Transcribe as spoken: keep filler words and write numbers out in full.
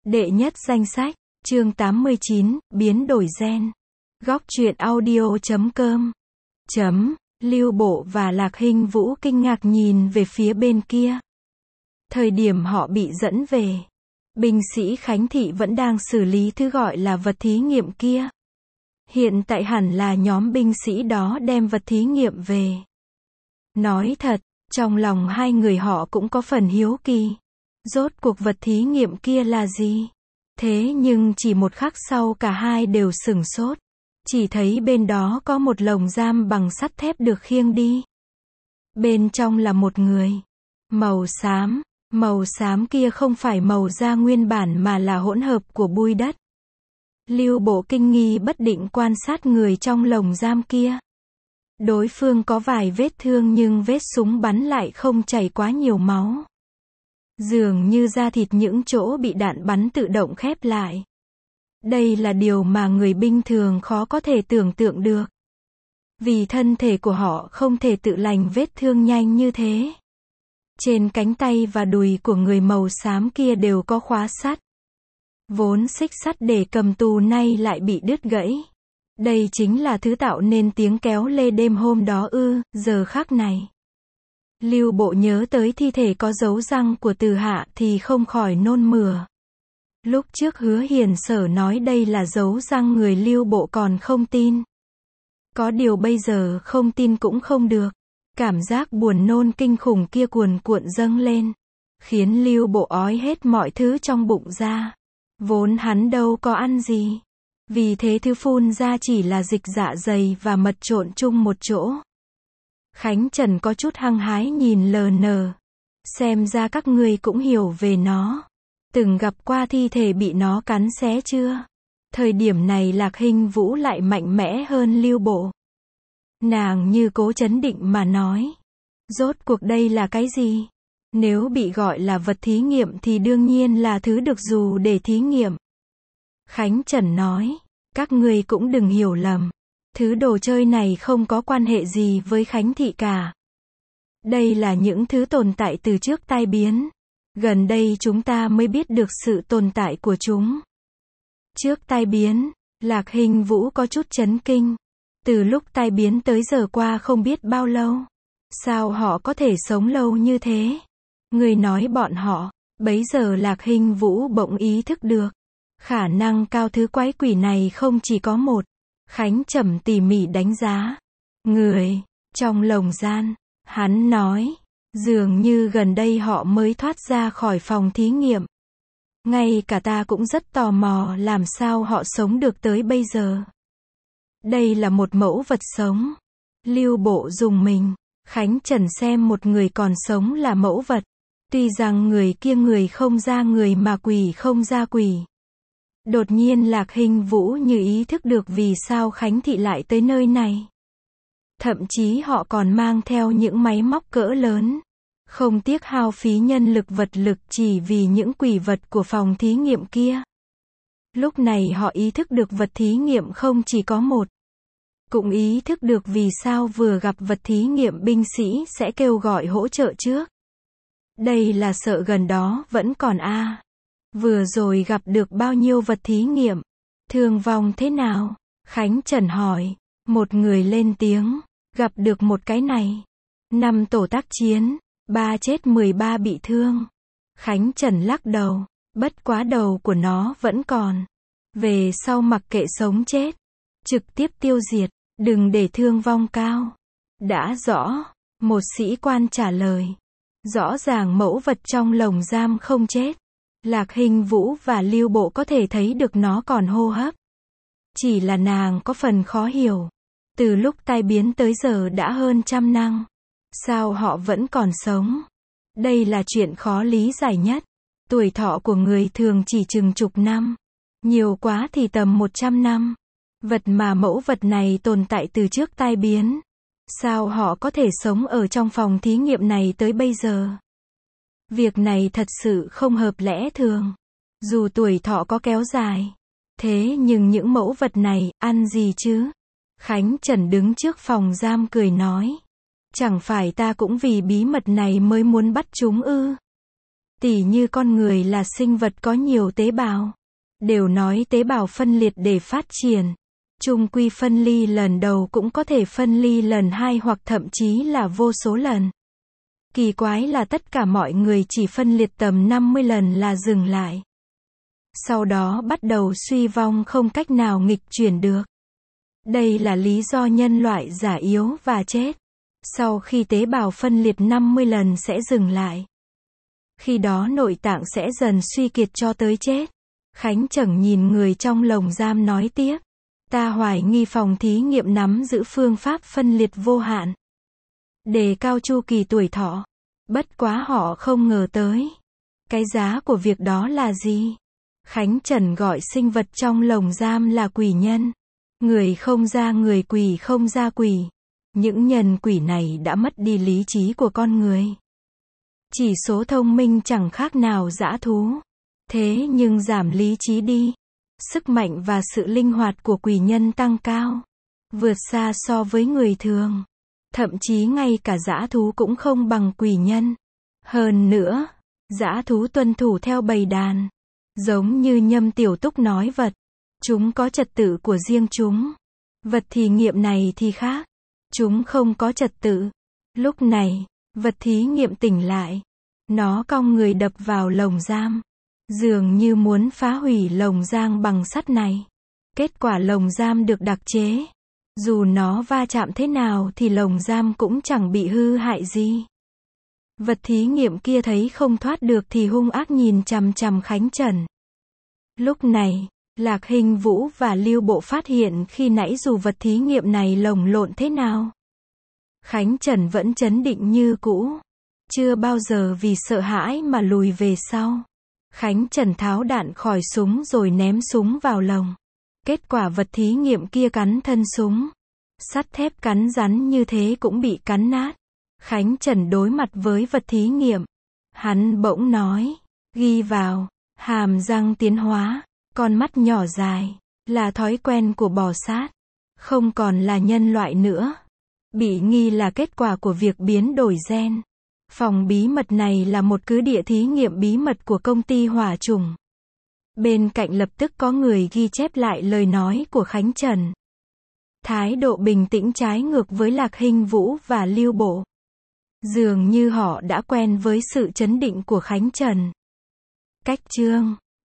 Đệ nhất danh sách, chương tám mươi chín, biến đổi gen. Góc truyện audio chấm com. Chấm, Lưu Bộ và Lạc Hinh Vũ kinh ngạc nhìn về phía bên kia. Thời điểm họ bị dẫn về, binh sĩ Khánh Thị vẫn đang xử lý thứ gọi là vật thí nghiệm kia. Hiện tại hẳn là nhóm binh sĩ đó đem vật thí nghiệm về. Nói thật, trong lòng hai người họ cũng có phần hiếu kỳ. Rốt cuộc vật thí nghiệm kia là gì? Thế nhưng chỉ một khắc sau cả hai đều sửng sốt. Chỉ thấy bên đó có một lồng giam bằng sắt thép được khiêng đi. Bên trong là một người. Màu xám. Màu xám kia không phải màu da nguyên bản mà là hỗn hợp của bụi đất. Lưu Bộ kinh nghi bất định quan sát người trong lồng giam kia. Đối phương có vài vết thương nhưng vết súng bắn lại không chảy quá nhiều máu. Dường như da thịt những chỗ bị đạn bắn tự động khép lại. Đây là điều mà người bình thường khó có thể tưởng tượng được. Vì thân thể của họ không thể tự lành vết thương nhanh như thế. Trên cánh tay và đùi của người màu xám kia đều có khóa sắt. Vốn xích sắt để cầm tù nay lại bị đứt gãy. Đây chính là thứ tạo nên tiếng kéo lê đêm hôm đó ư, giờ khắc này. Lưu Bộ nhớ tới thi thể có dấu răng của Từ Hạ thì không khỏi nôn mửa. Lúc trước Hứa Hiền Sở nói đây là dấu răng người, Lưu Bộ còn không tin. Có điều bây giờ không tin cũng không được. Cảm giác buồn nôn kinh khủng kia cuồn cuộn dâng lên, khiến Lưu Bộ ói hết mọi thứ trong bụng ra. Vốn hắn đâu có ăn gì. Vì thế thứ phun ra chỉ là dịch dạ dày và mật trộn chung một chỗ. Khánh Trần có chút hăng hái nhìn lờ nờ. Xem ra các ngươi cũng hiểu về nó. Từng gặp qua thi thể bị nó cắn xé chưa? Thời điểm này Lạc Hinh Vũ lại mạnh mẽ hơn Lưu Bộ. Nàng như cố trấn định mà nói. Rốt cuộc đây là cái gì? Nếu bị gọi là vật thí nghiệm thì đương nhiên là thứ được dùng để thí nghiệm. Khánh Trần nói, các ngươi cũng đừng hiểu lầm. Thứ đồ chơi này không có quan hệ gì với Khánh Thị cả. Đây là những thứ tồn tại từ trước tai biến. Gần đây chúng ta mới biết được sự tồn tại của chúng. Trước tai biến, Lạc Hinh Vũ có chút chấn kinh. Từ lúc tai biến tới giờ qua không biết bao lâu. Sao họ có thể sống lâu như thế? Người nói bọn họ. Bấy giờ Lạc Hinh Vũ bỗng ý thức được. Khả năng cao thứ quái quỷ này không chỉ có một. Khánh Trầm tỉ mỉ đánh giá. Người, trong lồng gian, hắn nói. Dường như gần đây họ mới thoát ra khỏi phòng thí nghiệm. Ngay cả ta cũng rất tò mò làm sao họ sống được tới bây giờ. Đây là một mẫu vật sống. Lưu Bộ dùng mình. Khánh Trần xem một người còn sống là mẫu vật. Tuy rằng người kia người không ra người mà quỷ không ra quỷ. Đột nhiên Lạc Hinh Vũ như ý thức được vì sao Khánh Thị lại tới nơi này. Thậm chí họ còn mang theo những máy móc cỡ lớn. Không tiếc hao phí nhân lực vật lực chỉ vì những quỷ vật của phòng thí nghiệm kia. Lúc này họ ý thức được vật thí nghiệm không chỉ có một. Cũng ý thức được vì sao vừa gặp vật thí nghiệm binh sĩ sẽ kêu gọi hỗ trợ trước. Đây là sợ gần đó vẫn còn a. À. Vừa rồi gặp được bao nhiêu vật thí nghiệm? Thương vong thế nào? Khánh Trần hỏi. Một người lên tiếng. Gặp được một cái này. Năm tổ tác chiến. Ba chết mười ba bị thương. Khánh Trần lắc đầu. Bất quá đầu của nó vẫn còn. Về sau mặc kệ sống chết. Trực tiếp tiêu diệt. Đừng để thương vong cao. Đã rõ. Một sĩ quan trả lời. Rõ ràng mẫu vật trong lồng giam không chết. Lạc Hinh Vũ và Lưu Bộ có thể thấy được nó còn hô hấp. Chỉ là nàng có phần khó hiểu. Từ lúc tai biến tới giờ đã hơn trăm năm. Sao họ vẫn còn sống? Đây là chuyện khó lý giải nhất. Tuổi thọ của người thường chỉ chừng chục năm. Nhiều quá thì tầm một trăm năm. Vật mà mẫu vật này tồn tại từ trước tai biến. Sao họ có thể sống ở trong phòng thí nghiệm này tới bây giờ? Việc này thật sự không hợp lẽ thường. Dù tuổi thọ có kéo dài. Thế nhưng những mẫu vật này, ăn gì chứ? Khánh Trần đứng trước phòng giam cười nói. Chẳng phải ta cũng vì bí mật này mới muốn bắt chúng ư? Tỉ như con người là sinh vật có nhiều tế bào. Đều nói tế bào phân liệt để phát triển. Chung quy phân ly lần đầu cũng có thể phân ly lần hai hoặc thậm chí là vô số lần. Kỳ quái là tất cả mọi người chỉ phân liệt tầm năm mươi lần là dừng lại. Sau đó bắt đầu suy vong không cách nào nghịch chuyển được. Đây là lý do nhân loại già yếu và chết. Sau khi tế bào phân liệt năm mươi lần sẽ dừng lại. Khi đó nội tạng sẽ dần suy kiệt cho tới chết. Khánh Chẩn nhìn người trong lồng giam nói tiếp. Ta hoài nghi phòng thí nghiệm nắm giữ phương pháp phân liệt vô hạn. Đề cao chu kỳ tuổi thọ. Bất quá họ không ngờ tới. Cái giá của việc đó là gì? Khánh Chẩn gọi sinh vật trong lồng giam là quỷ nhân. Người không ra người, quỷ không ra quỷ. Những nhân quỷ này đã mất đi lý trí của con người. Chỉ số thông minh chẳng khác nào dã thú. Thế nhưng giảm lý trí đi. Sức mạnh và sự linh hoạt của quỷ nhân tăng cao. Vượt xa so với người thường. Thậm chí ngay cả dã thú cũng không bằng quỷ nhân. Hơn nữa, dã thú tuân thủ theo bầy đàn. Giống như Nhâm Tiểu Túc nói vật. Chúng có trật tự của riêng chúng. Vật thí nghiệm này thì khác. Chúng không có trật tự. Lúc này, vật thí nghiệm tỉnh lại. Nó cong người đập vào lồng giam. Dường như muốn phá hủy lồng giam bằng sắt này. Kết quả lồng giam được đặc chế. Dù nó va chạm thế nào thì lồng giam cũng chẳng bị hư hại gì. Vật thí nghiệm kia thấy không thoát được thì hung ác nhìn chằm chằm Khánh Chẩn. Lúc này, Lạc Hình Vũ và Lưu Bộ phát hiện khi nãy dù vật thí nghiệm này lồng lộn thế nào. Khánh Chẩn vẫn trấn định như cũ. Chưa bao giờ vì sợ hãi mà lùi về sau. Khánh Chẩn tháo đạn khỏi súng rồi ném súng vào lồng. Kết quả vật thí nghiệm kia cắn thân súng. Sắt thép cắn rắn như thế cũng bị cắn nát. Khánh Chẩn đối mặt với vật thí nghiệm. Hắn bỗng nói, ghi vào, hàm răng tiến hóa, con mắt nhỏ dài, là thói quen của bò sát. Không còn là nhân loại nữa. Bị nghi là kết quả của việc biến đổi gen. Phòng bí mật này là một cứ địa thí nghiệm bí mật của công ty hỏa trùng. Bên cạnh lập tức có người ghi chép lại lời nói của Khánh Chẩn. Thái độ bình tĩnh trái ngược với Lạc Hình Vũ và Lưu Bộ. Dường như họ đã quen với sự trấn định của Khánh Chẩn. Cách chương